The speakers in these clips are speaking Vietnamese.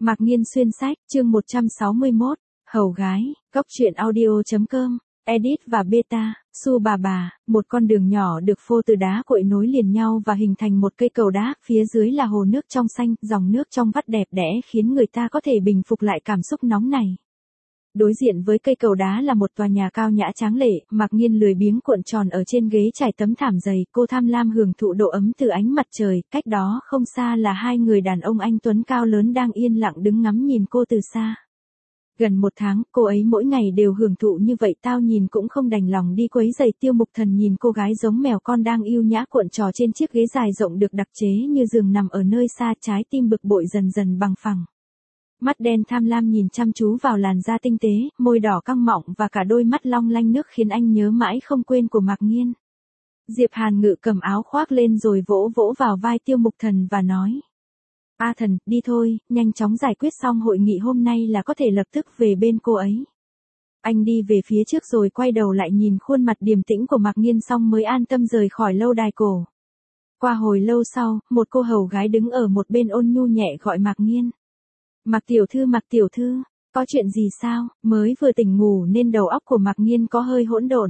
Mạc Nghiên xuyên sách, chương 161, Hầu gái, Góc truyện audio.com, edit và beta, Su bà, một con đường nhỏ được phô từ đá cuội nối liền nhau và hình thành một cây cầu đá, phía dưới là hồ nước trong xanh, dòng nước trong vắt đẹp đẽ khiến người ta có thể bình phục lại cảm xúc nóng này. Đối diện với cây cầu đá là một tòa nhà cao nhã tráng lệ, Mạc Nghiên lười biếng cuộn tròn ở trên ghế trải tấm thảm dày, cô tham lam hưởng thụ độ ấm từ ánh mặt trời, cách đó không xa là hai người đàn ông anh tuấn cao lớn đang yên lặng đứng ngắm nhìn cô từ xa. Gần một tháng, cô ấy mỗi ngày đều hưởng thụ như vậy, tao nhìn cũng không đành lòng đi quấy rầy. Tiêu Mục Thần nhìn cô gái giống mèo con đang yêu nhã cuộn trò trên chiếc ghế dài rộng được đặc chế như giường nằm ở nơi xa, trái tim bực bội dần dần bằng phẳng. Mắt đen tham lam nhìn chăm chú vào làn da tinh tế, môi đỏ căng mọng và cả đôi mắt long lanh nước khiến anh nhớ mãi không quên của Mạc Nghiên. Diệp Hàn Ngự cầm áo khoác lên rồi vỗ vỗ vào vai Tiêu Mục Thần và nói. A Thần, đi thôi, nhanh chóng giải quyết xong hội nghị hôm nay là có thể lập tức về bên cô ấy. Anh đi về phía trước rồi quay đầu lại nhìn khuôn mặt điềm tĩnh của Mạc Nghiên xong mới an tâm rời khỏi lâu đài cổ. Qua hồi lâu sau, một cô hầu gái đứng ở một bên ôn nhu nhẹ gọi Mạc Nghiên. Mạc tiểu thư, có chuyện gì sao? Mới vừa tỉnh ngủ nên đầu óc của Mạc Nghiên có hơi hỗn độn.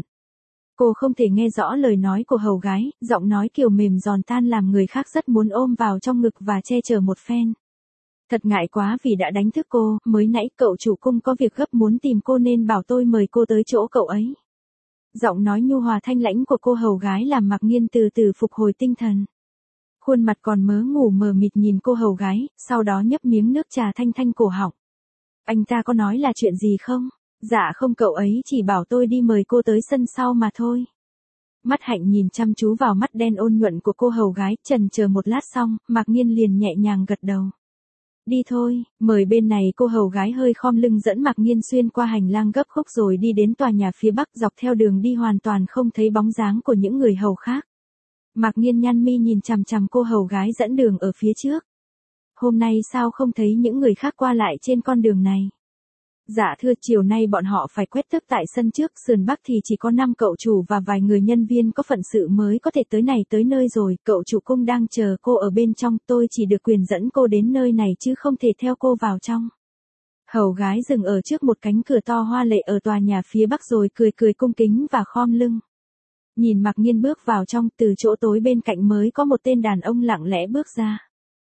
Cô không thể nghe rõ lời nói của hầu gái, giọng nói kiểu mềm giòn tan làm người khác rất muốn ôm vào trong ngực và che chở một phen. Thật ngại quá vì đã đánh thức cô, mới nãy cậu chủ cung có việc gấp muốn tìm cô nên bảo tôi mời cô tới chỗ cậu ấy. Giọng nói nhu hòa thanh lãnh của cô hầu gái làm Mạc Nghiên từ từ phục hồi tinh thần. Khuôn mặt còn mớ ngủ mờ mịt nhìn cô hầu gái, sau đó nhấp miếng nước trà thanh thanh cổ họng. Anh ta có nói là chuyện gì không? Dạ không, cậu ấy chỉ bảo tôi đi mời cô tới sân sau mà thôi. Mắt Hạnh nhìn chăm chú vào mắt đen ôn nhuận của cô hầu gái, chần chờ một lát xong, Mạc Nghiên liền nhẹ nhàng gật đầu. Đi thôi, mời bên này. Cô hầu gái hơi khom lưng dẫn Mạc Nghiên xuyên qua hành lang gấp khúc rồi đi đến tòa nhà phía bắc, dọc theo đường đi hoàn toàn không thấy bóng dáng của những người hầu khác. Mạc Nghiên nhăn mi nhìn chằm chằm cô hầu gái dẫn đường ở phía trước. Hôm nay sao không thấy những người khác qua lại trên con đường này? Dạ thưa, chiều nay bọn họ phải quét tước tại sân trước, sườn bắc thì chỉ có 5 cậu chủ và vài người nhân viên có phận sự mới có thể tới này tới nơi rồi, cậu chủ cung đang chờ cô ở bên trong, tôi chỉ được quyền dẫn cô đến nơi này chứ không thể theo cô vào trong. Hầu gái dừng ở trước một cánh cửa to hoa lệ ở tòa nhà phía bắc rồi cười cung kính và khom lưng. Nhìn Mạc Nghiên bước vào trong, từ chỗ tối bên cạnh mới có một tên đàn ông lặng lẽ bước ra.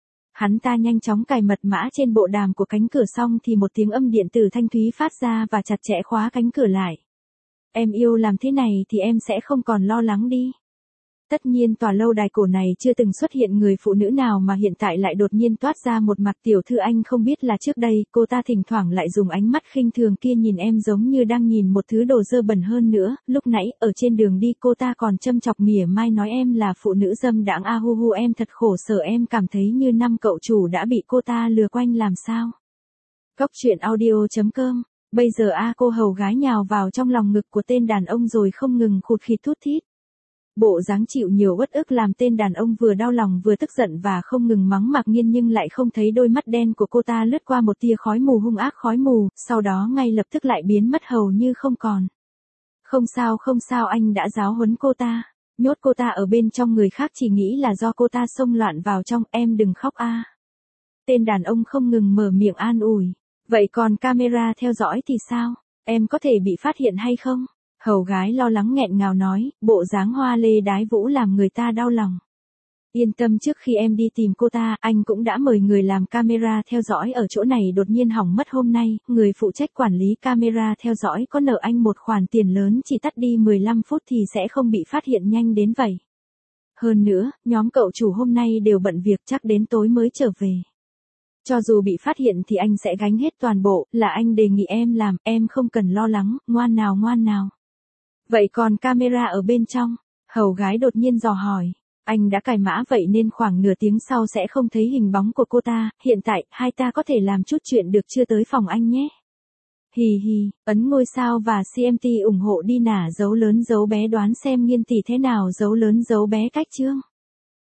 Hắn ta nhanh chóng cài mật mã trên bộ đàm của cánh cửa xong thì một tiếng âm điện tử thanh thúy phát ra và chặt chẽ khóa cánh cửa lại. Em yêu làm thế này thì em sẽ không còn lo lắng đi. Tất nhiên tòa lâu đài cổ này chưa từng xuất hiện người phụ nữ nào mà hiện tại lại đột nhiên toát ra một Mạc tiểu thư. Anh không biết là trước đây cô ta thỉnh thoảng lại dùng ánh mắt khinh thường kia nhìn em giống như đang nhìn một thứ đồ dơ bẩn hơn nữa. Lúc nãy ở trên đường đi cô ta còn châm chọc mỉa mai nói em là phụ nữ dâm đãng. A hu hu, em thật khổ sở, em cảm thấy như 5 cậu chủ đã bị cô ta lừa quanh làm sao. Góc truyện audio.com. Bây giờ cô hầu gái nhào vào trong lòng ngực của tên đàn ông rồi không ngừng khụt khịt thút thít. Bộ dáng chịu nhiều uất ức làm tên đàn ông vừa đau lòng vừa tức giận và không ngừng mắng Mạc Nghiên, nhưng lại không thấy đôi mắt đen của cô ta lướt qua một tia khói mù hung ác, khói mù, sau đó ngay lập tức lại biến mất hầu như không còn. Không sao, anh đã giáo huấn cô ta, nhốt cô ta ở bên trong, người khác chỉ nghĩ là do cô ta xông loạn vào trong, em đừng khóc a. Tên đàn ông không ngừng mở miệng an ủi. Vậy còn camera theo dõi thì sao? Em có thể bị phát hiện hay không? Hầu gái lo lắng nghẹn ngào nói, bộ dáng hoa lê đái vũ làm người ta đau lòng. Yên tâm, trước khi em đi tìm cô ta, anh cũng đã mời người làm camera theo dõi ở chỗ này đột nhiên hỏng mất hôm nay, người phụ trách quản lý camera theo dõi có nợ anh một khoản tiền lớn, chỉ tắt đi 15 phút thì sẽ không bị phát hiện nhanh đến vậy. Hơn nữa, nhóm cậu chủ hôm nay đều bận việc, chắc đến tối mới trở về. Cho dù bị phát hiện thì anh sẽ gánh hết toàn bộ, là anh đề nghị em làm, em không cần lo lắng, ngoan nào. Vậy còn camera ở bên trong? Hầu gái đột nhiên dò hỏi. Anh đã cài mã vậy nên khoảng nửa tiếng sau sẽ không thấy hình bóng của cô ta, hiện tại, hai ta có thể làm chút chuyện được chưa, tới phòng anh nhé. Hì hì, ấn ngôi sao và CMT ủng hộ đi nả, dấu lớn dấu bé đoán xem Nghiên tỷ thế nào, dấu lớn dấu bé cách chương.